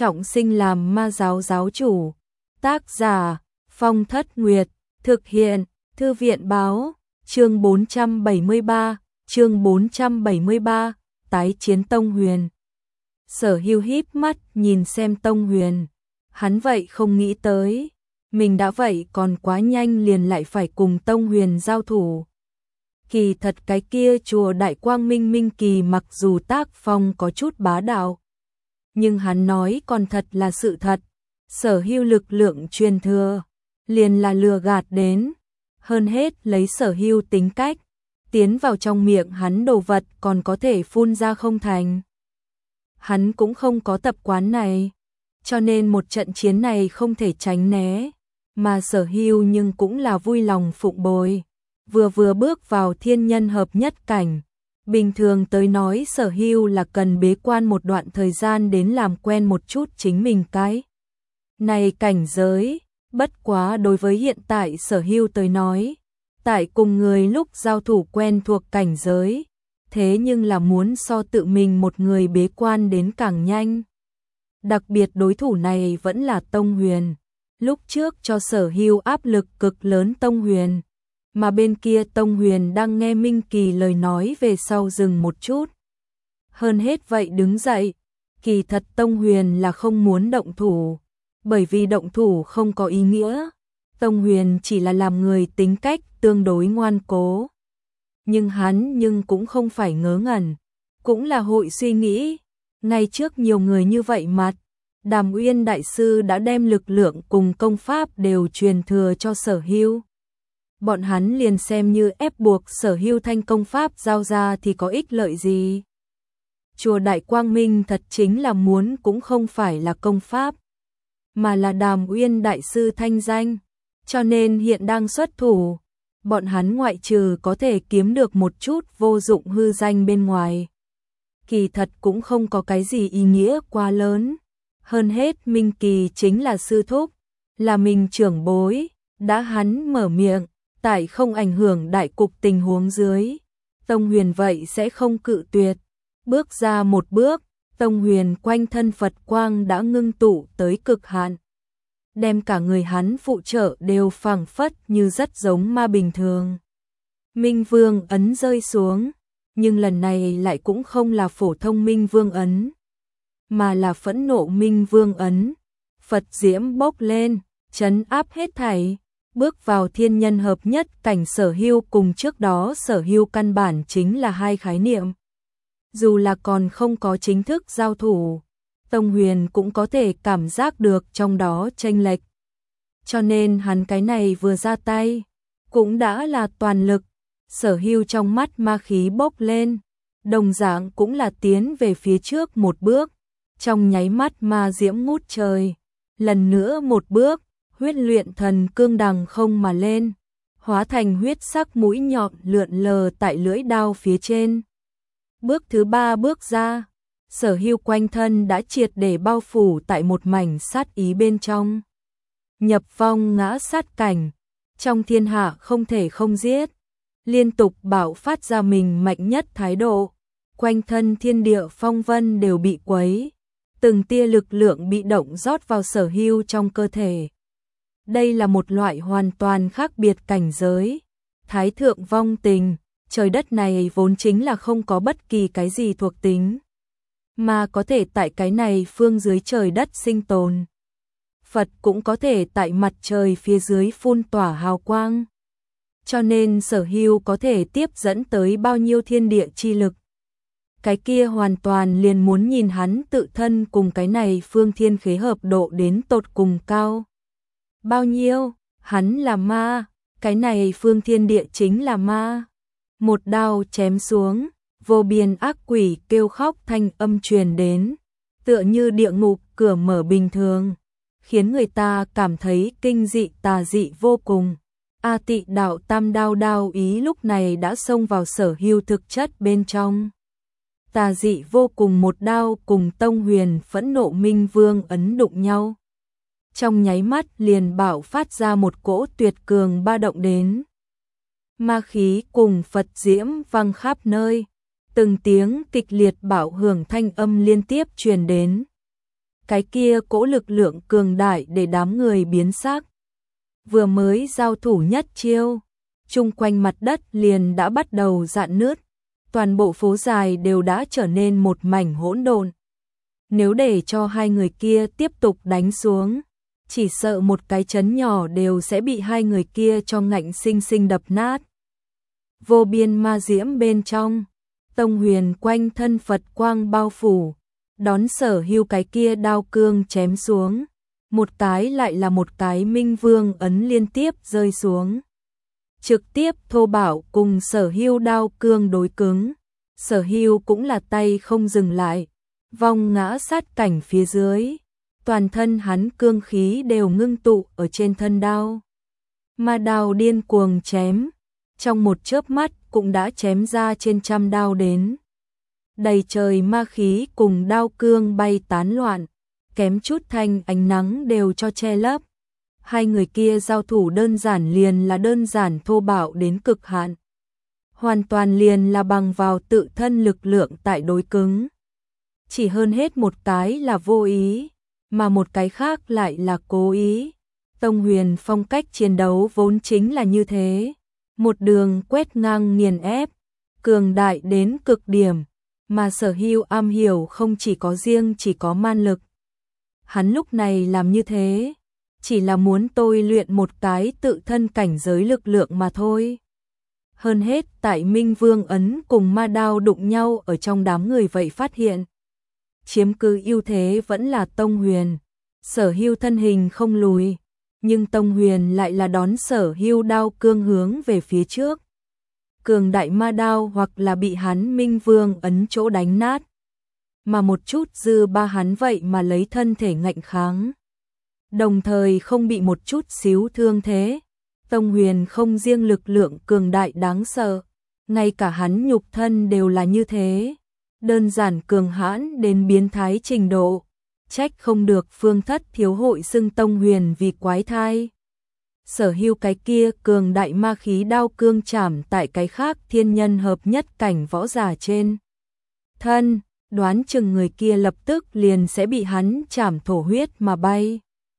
trọng sinh làm ma giáo giáo chủ. Tác giả Phong Thất Nguyệt, thực hiện Thư viện báo, chương 473, tái chiến Tông Huyền. Sở Hưu híp mắt nhìn xem Tông Huyền, hắn vậy không nghĩ tới, mình đã vậy còn quá nhanh liền lại phải cùng Tông Huyền giao thủ. Kỳ thật cái kia chùa Đại Quang Minh Minh Kỳ mặc dù tác phong có chút bá đạo, nhưng hắn nói còn thật là sự thật, Sở Hưu lực lượng truyền thừa, liền là lừa gạt đến, hơn hết lấy Sở Hưu tính cách, tiến vào trong miệng hắn đồ vật còn có thể phun ra không thành. Hắn cũng không có tập quán này, cho nên một trận chiến này không thể tránh né, mà Sở Hưu nhưng cũng là vui lòng phụng bồi, vừa bước vào thiên nhân hợp nhất cảnh. Bình thường tới nói Sở Hưu là cần bế quan một đoạn thời gian đến làm quen một chút chính mình cái này cảnh giới, bất quá đối với hiện tại Sở Hưu tới nói, tại cùng người lúc giao thủ quen thuộc cảnh giới, thế nhưng là muốn so tự mình một người bế quan đến càng nhanh. Đặc biệt đối thủ này vẫn là Tông Huyền, lúc trước cho Sở Hưu áp lực cực lớn Tông Huyền, mà bên kia Tông Huyền đang nghe Minh Kỳ lời nói về sau dừng một chút. Hơn hết vậy đứng dậy, kỳ thật Tông Huyền là không muốn động thủ, bởi vì động thủ không có ý nghĩa, Tông Huyền chỉ là làm người tính cách tương đối ngoan cố. Nhưng hắn cũng không phải ngớ ngẩn, cũng là hội suy nghĩ, ngay trước nhiều người như vậy mặt, Đàm Uyên Đại Sư đã đem lực lượng cùng công pháp đều truyền thừa cho Sở Hưu. Bọn hắn liền xem như ép buộc Sở Hưu thanh công pháp giao ra thì có ích lợi gì. Chùa Đại Quang Minh thật chính là muốn cũng không phải là công pháp, mà là Đàm Uyên Đại Sư thanh danh, cho nên hiện đang xuất thủ. Bọn hắn ngoại trừ có thể kiếm được một chút vô dụng hư danh bên ngoài, kỳ thật cũng không có cái gì ý nghĩa quá lớn. Hơn hết Minh Kỳ chính là sư thúc, là mình trưởng bối, đã hắn mở miệng, tại không ảnh hưởng đại cục tình huống dưới, Tông Huyền vậy sẽ không cự tuyệt. Bước ra một bước, Tông Huyền quanh thân Phật quang đã ngưng tụ tới cực hạn, đem cả người hắn phụ trợ đều phảng phất như rất giống ma bình thường. Minh Vương ấn rơi xuống, nhưng lần này lại cũng không là phổ thông Minh Vương ấn, mà là phẫn nộ Minh Vương ấn. Phật diễm bốc lên, trấn áp hết thảy, bước vào thiên nhân hợp nhất cảnh Sở Hưu cùng trước đó Sở Hưu căn bản chính là hai khái niệm. Dù là còn không có chính thức giao thủ, Tông Huyền cũng có thể cảm giác được trong đó chênh lệch. Cho nên hắn cái này vừa ra tay, cũng đã là toàn lực. Sở Hưu trong mắt ma khí bốc lên, đồng dạng cũng là tiến về phía trước một bước, trong nháy mắt ma diễm ngút trời. Lần nữa một bước, huyết luyện thần cương đằng không mà lên, hóa thành huyết sắc mũi nhọn lượn lờ tại lưỡi đao phía trên. Bước thứ ba bước ra, Sở Hưu quanh thân đã triệt để bao phủ tại một mảnh sát ý bên trong. Nhập vong ngã sát cảnh, trong thiên hạ không thể không giết, liên tục bạo phát ra mình mạnh nhất thái độ, quanh thân thiên địa phong vân đều bị quấy, từng tia lực lượng bị động rót vào Sở Hưu trong cơ thể. Đây là một loại hoàn toàn khác biệt cảnh giới, thái thượng vong tình, trời đất này vốn chính là không có bất kỳ cái gì thuộc tính, mà có thể tại cái này phương dưới trời đất sinh tồn. Phật cũng có thể tại mặt trời phía dưới phun tỏa hào quang. Cho nên Sở Hưu có thể tiếp dẫn tới bao nhiêu thiên địa chi lực. Cái kia hoàn toàn liền muốn nhìn hắn tự thân cùng cái này phương thiên khế hợp độ đến tột cùng cao. Bao nhiêu, hắn là ma, cái này phương thiên địa chính là ma. Một đao chém xuống, vô biên ác quỷ kêu khóc thanh âm truyền đến, tựa như địa ngục cửa mở bình thường, khiến người ta cảm thấy kinh dị tà dị vô cùng. A Tị đạo tam đao đao ý lúc này đã xông vào Sở Hưu thực chất bên trong. Tà dị vô cùng một đao cùng Tông Huyền phẫn nộ Minh Vương ấn đụng nhau. Trong nháy mắt liền bạo phát ra một cỗ tuyệt cường ba động đến. Ma khí cùng Phật diễm vang khắp nơi, từng tiếng kịch liệt bạo hưởng thanh âm liên tiếp truyền đến. cái kia cỗ lực lượng cường đại để đám người biến sắc. Vừa mới giao thủ nhất chiêu, chung quanh mặt đất liền đã bắt đầu rạn nứt, toàn bộ phố dài đều đã trở nên một mảnh hỗn độn. Nếu để cho hai người kia tiếp tục đánh xuống, chỉ sợ một cái chấn nhỏ đều sẽ bị hai người kia cho ngạnh sinh sinh đập nát. Vô biên ma diễm bên trong, Tông Huyền quanh thân Phật quang bao phủ, đón Sở Hưu cái kia đao cương chém xuống, một cái lại là một cái Minh Vương ấn liên tiếp rơi xuống. Trực tiếp thô bạo cùng Sở Hưu đao cương đối cứng, Sở Hưu cũng là tay không dừng lại, vong ngã sát cảnh phía dưới, toàn thân hắn cương khí đều ngưng tụ ở trên thân đao. Ma đao điên cuồng chém, trong một chớp mắt cũng đã chém ra trên trăm đao đến. Đầy trời ma khí cùng đao cương bay tán loạn, kém chút thanh ánh nắng đều cho che lấp. Hai người kia giao thủ đơn giản liền là đơn giản thô bạo đến cực hạn. Hoàn toàn liền là bằng vào tự thân lực lượng tại đối cứng. Chỉ hơn hết một cái là vô ý, mà một cái khác lại là cố ý. Tông Huyền phong cách chiến đấu vốn chính là như thế. Một đường quét ngang nghiền ép, cường đại đến cực điểm, mà Sở Hưu am hiểu không chỉ có riêng chỉ có man lực. Hắn lúc này làm như thế, chỉ là muốn tôi luyện một cái tự thân cảnh giới lực lượng mà thôi. Hơn hết tại Minh Vương ấn cùng ma đao đụng nhau ở trong đám người vậy phát hiện. Chiếm cứ ưu thế vẫn là Tông Huyền, Sở Hưu thân hình không lùi, nhưng Tông Huyền lại là đón Sở Hưu đao cương hướng về phía trước. Cường đại ma đao hoặc là bị hắn Minh Vương ấn chỗ đánh nát, mà một chút dư ba hắn vậy mà lấy thân thể ngạnh kháng. Đồng thời không bị một chút xíu thương thế. Tông Huyền không riêng lực lượng cường đại đáng sợ, ngay cả hắn nhục thân đều là như thế. Đơn giản cường hãn đến biến thái trình độ, trách không được Phương Thất Thiếu hội xưng Tông Huyền vì quái thai. Sở Hưu cái kia cường đại ma khí đao cương chảm tại cái khác thiên nhân hợp nhất cảnh võ giả trên thân, đoán chừng người kia lập tức liền sẽ bị hắn chảm thổ huyết mà bay.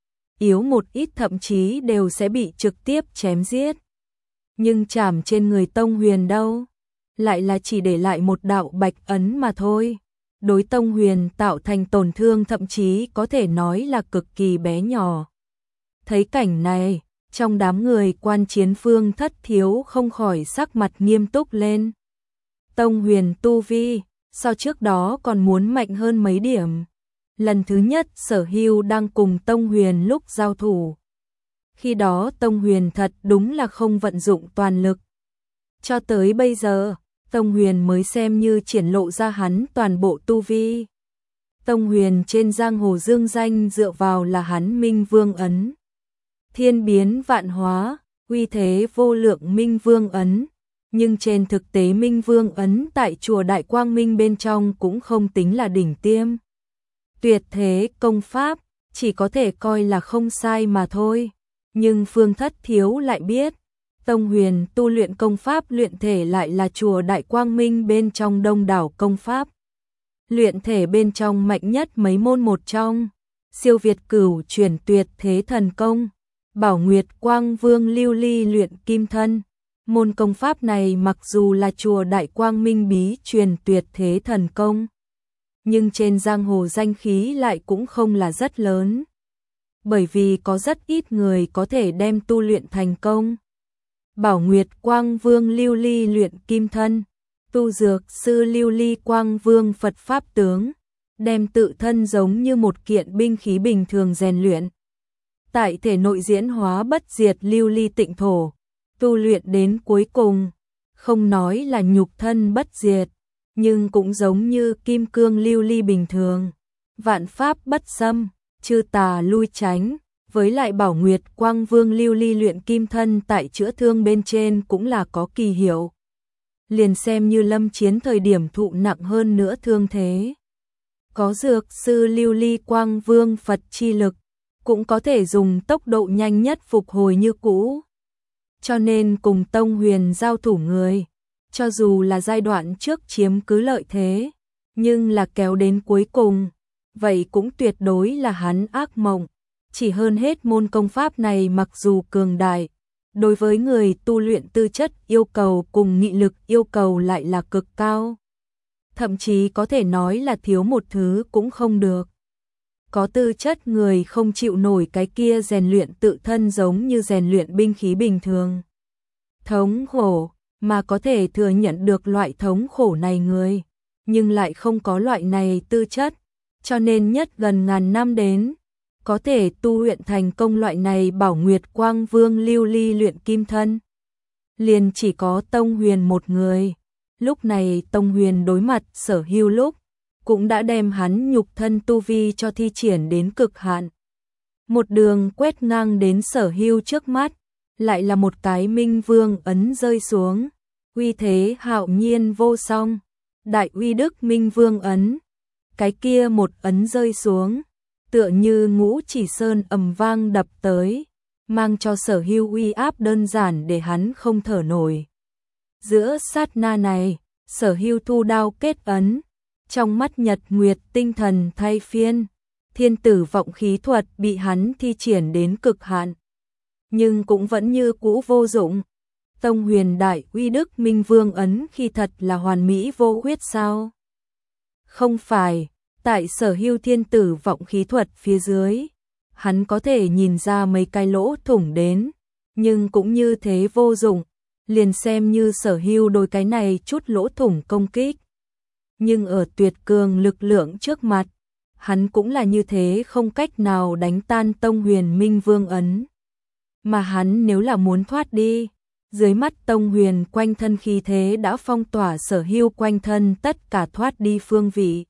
Yếu một ít thậm chí đều sẽ bị trực tiếp chém giết. Nhưng chảm trên người Tông Huyền đâu, lại là chỉ để lại một đạo bạch ấn mà thôi. Đối Tông Huyền tạo thành tổn thương thậm chí có thể nói là cực kỳ bé nhỏ. Thấy cảnh này, trong đám người quan chiến Phương Thất Thiếu không khỏi sắc mặt nghiêm túc lên. Tông Huyền tu vi, so trước đó còn muốn mạnh hơn mấy điểm. Lần thứ nhất Sở Hưu đang cùng Tông Huyền lúc giao thủ. Khi đó Tông Huyền thật đúng là không vận dụng toàn lực. Cho tới bây giờ, Tông Huyền mới xem như triển lộ ra hắn toàn bộ tu vi. Tông Huyền trên giang hồ dương danh dựa vào là hắn Minh Vương ấn. Thiên biến vạn hóa, uy thế vô lượng Minh Vương ấn. Nhưng trên thực tế Minh Vương ấn tại chùa Đại Quang Minh bên trong cũng không tính là đỉnh tiêm. Tuyệt thế công pháp, chỉ có thể coi là không sai mà thôi. Nhưng Phương Thất Thiếu lại biết, Tông Huyền tu luyện công pháp luyện thể lại là chùa Đại Quang Minh bên trong đông đảo công pháp. Luyện thể bên trong mạnh nhất mấy môn một trong, siêu việt cửu chuyển tuyệt thế thần công, Bảo Nguyệt Quang Vương lưu ly luyện kim thân. Môn công pháp này mặc dù là chùa Đại Quang Minh bí truyền tuyệt thế thần công, nhưng trên giang hồ danh khí lại cũng không là rất lớn. Bởi vì có rất ít người có thể đem tu luyện thành công. Bảo Nguyệt Quang Vương lưu ly luyện kim thân, tu dược sư lưu ly Quang Vương Phật Pháp tướng, đem tự thân giống như một kiện binh khí bình thường rèn luyện. Tại thể nội diễn hóa bất diệt lưu ly tịnh thổ, tu luyện đến cuối cùng, không nói là nhục thân bất diệt, nhưng cũng giống như kim cương lưu ly bình thường, vạn pháp bất xâm, chư tà lui tránh. Với lại Bảo Nguyệt Quang Vương lưu ly luyện kim thân tại chữa thương bên trên cũng là có kỳ hiệu. Liền xem như lâm chiến thời điểm thụ nặng hơn nữa thương thế, có dược sư lưu ly Quang Vương Phật chi lực, cũng có thể dùng tốc độ nhanh nhất phục hồi như cũ. Cho nên cùng Tông Huyền giao thủ người, cho dù là giai đoạn trước chiếm cứ lợi thế, nhưng là kéo đến cuối cùng, vậy cũng tuyệt đối là hắn ác mộng. Chỉ hơn hết môn công pháp này mặc dù cường đại, đối với người tu luyện tư chất yêu cầu cùng nghị lực yêu cầu lại là cực cao. Thậm chí có thể nói là thiếu một thứ cũng không được. Có tư chất người không chịu nổi cái kia rèn luyện tự thân giống như rèn luyện binh khí bình thường. Thống khổ, mà có thể thừa nhận được loại thống khổ này người, nhưng lại không có loại này tư chất, cho nên nhất gần ngàn năm đến, có thể tu luyện thành công loại này Bảo Nguyệt Quang Vương lưu ly luyện kim thân. Liền chỉ có Tông Huyền một người. Lúc này Tông Huyền đối mặt Sở Hưu lúc, cũng đã đem hắn nhục thân tu vi cho thi triển đến cực hạn. Một đường quét ngang đến Sở Hưu trước mắt, lại là một cái Minh Vương ấn rơi xuống, uy thế hạo nhiên vô song, đại uy đức Minh Vương ấn. Cái kia một ấn rơi xuống, tựa như ngũ chỉ sơn ầm vang đập tới, mang cho Sở Hưu uy áp đơn giản để hắn không thở nổi. Giữa sát na này, Sở Hưu thu đao kết ấn, trong mắt nhật nguyệt tinh thần thay phiên, thiên tử vọng khí thuật bị hắn thi triển đến cực hạn. Nhưng cũng vẫn như cũ vô dụng. Tông Huyền đại uy đức Minh Vương ấn khi thật là hoàn mỹ vô khuyết sao? Không phải, tại Sở Hưu thiên tử vọng khí thuật phía dưới, hắn có thể nhìn ra mấy cái lỗ thủng đến, nhưng cũng như thế vô dụng, liền xem như Sở Hưu đôi cái này chút lỗ thủng công kích. Nhưng ở tuyệt cường lực lượng trước mặt, hắn cũng là như thế không cách nào đánh tan Tông Huyền Minh Vương ấn. Mà hắn nếu là muốn thoát đi, dưới mắt Tông Huyền quanh thân khí thế đã phong tỏa Sở Hưu quanh thân tất cả thoát đi phương vị.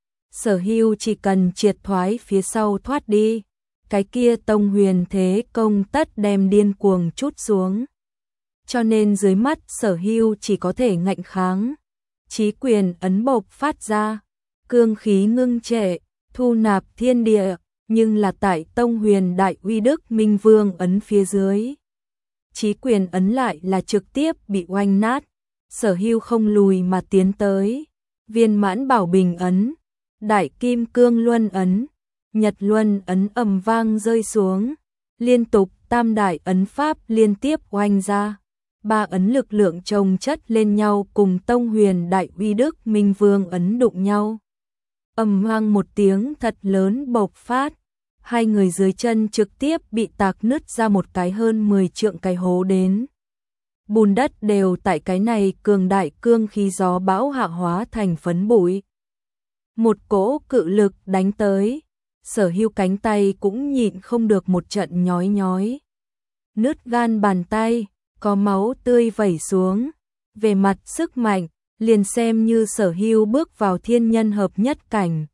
Sở Hưu chỉ cần triệt thoái phía sau thoát đi, cái kia Tông Huyền thế công tất đem điên cuồng trút xuống. Cho nên dưới mắt Sở Hưu chỉ có thể ngạnh kháng. Chí quyền ấn bộc phát ra, cương khí ngưng trệ, thu nạp thiên địa, nhưng là tại Tông Huyền đại uy đức Minh Vương ấn phía dưới. Chí quyền ấn lại là trực tiếp bị oanh nát, Sở Hưu không lùi mà tiến tới. Viên mãn bảo bình ấn, đại kim cương luân ấn, nhật luân ấn ầm vang rơi xuống, liên tục tam đại ấn pháp liên tiếp oanh ra. Ba ấn lực lượng chồng chất lên nhau cùng Tông Huyền đại uy đức Minh Vương ấn đụng nhau. Ầm vang một tiếng thật lớn bộc phát, hai người dưới chân trực tiếp bị tạc nứt ra một cái hơn 10 trượng cái hố đến. Bùn đất đều tại cái này cường đại cương khí gió bão hạ hóa thành phấn bụi. Một cỗ cự lực đánh tới, Sở Hưu cánh tay cũng nhịn không được một trận nhói nhói. Nứt gan bàn tay, có máu tươi vẩy xuống. Về mặt sức mạnh, liền xem như Sở Hưu bước vào thiên nhân hợp nhất cảnh.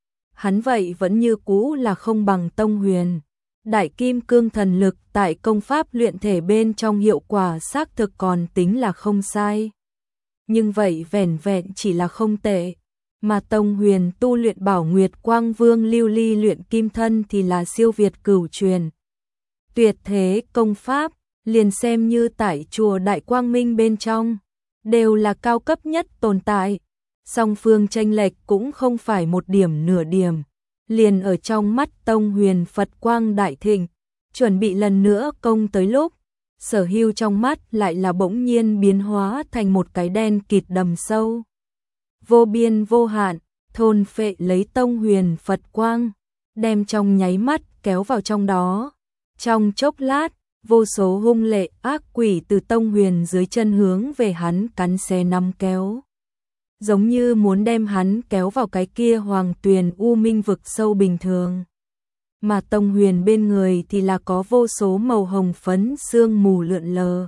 Hắn vậy vẫn như cũ là không bằng Tông Huyền. Đại kim cương thần lực tại công pháp luyện thể bên trong hiệu quả xác thực còn tính là không sai. Nhưng vậy vẻn vẹn chỉ là không tệ. Mà Tông Huyền tu luyện Bảo Nguyệt Quang Vương lưu ly luyện kim thân thì là siêu việt cửu truyền. Tuyệt thế công pháp, liền xem như tại chùa Đại Quang Minh bên trong, đều là cao cấp nhất tồn tại. Song phương chênh lệch cũng không phải một điểm nửa điểm. Liền ở trong mắt Tông Huyền Phật quang đại thịnh, chuẩn bị lần nữa công tới lúc, Sở Hưu trong mắt lại là bỗng nhiên biến hóa thành một cái đen kịt đầm sâu. Vô biên vô hạn, thôn phệ lấy Tông Huyền Phật quang, đem trong nháy mắt kéo vào trong đó. Trong chốc lát, vô số hung lệ ác quỷ từ Tông Huyền dưới chân hướng về hắn cắn xé nắm kéo. Giống như muốn đem hắn kéo vào cái kia hoàng tuyền u minh vực sâu bình thường. Mà Tông Huyền bên người thì là có vô số màu hồng phấn sương mù lượn lờ.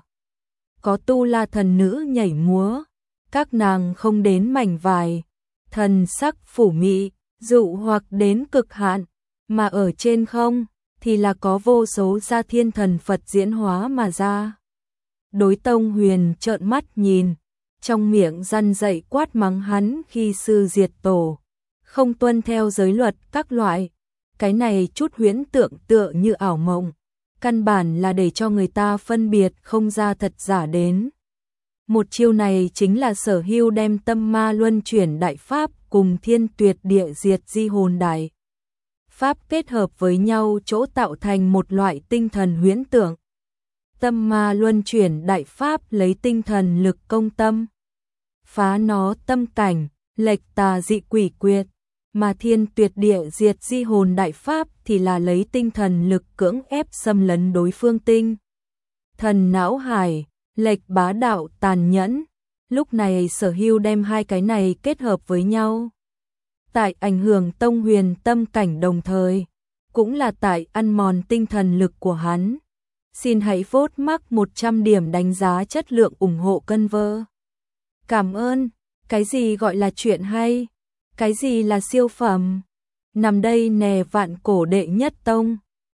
Có tu la thần nữ nhảy múa, các nàng không đến mảnh vải, thần sắc phủ mị, dụ hoặc đến cực hạn, mà ở trên không thì là có vô số gia thiên thần Phật diễn hóa mà ra. Đối Tông Huyền trợn mắt nhìn, trong miệng răn dậy quát mắng hắn khi sư diệt tổ, không tuân theo giới luật các loại. Cái này chút huyễn tượng tựa như ảo mộng, căn bản là để cho người ta phân biệt không ra thật giả đến. Một chiêu này chính là Sở Hưu đem tâm ma luân chuyển đại pháp cùng Thiên Tuyệt Địa Diệt Di Hồn Đại Pháp kết hợp với nhau chỗ tạo thành một loại tinh thần huyễn tưởng. Tâm ma luân chuyển đại pháp lấy tinh thần lực công tâm, phá nó tâm cảnh, lệch tà dị quỷ quyệt, mà Thiên Tuyệt Địa Diệt Di Hồn đại pháp thì là lấy tinh thần lực cưỡng ép xâm lấn đối phương tinh thần não hải, lệch bá đạo tàn nhẫn. Lúc này Sở Hưu đem hai cái này kết hợp với nhau, tại ảnh hưởng Tông Huyền tâm cảnh đồng thời, cũng là tại ăn mòn tinh thần lực của hắn. Xin hãy vote mắc 100 điểm đánh giá chất lượng ủng hộ cân vơ. Cảm ơn. Cái gì gọi là chuyện hay? Cái gì là siêu phẩm? Nằm đây nè, vạn cổ đệ nhất tông.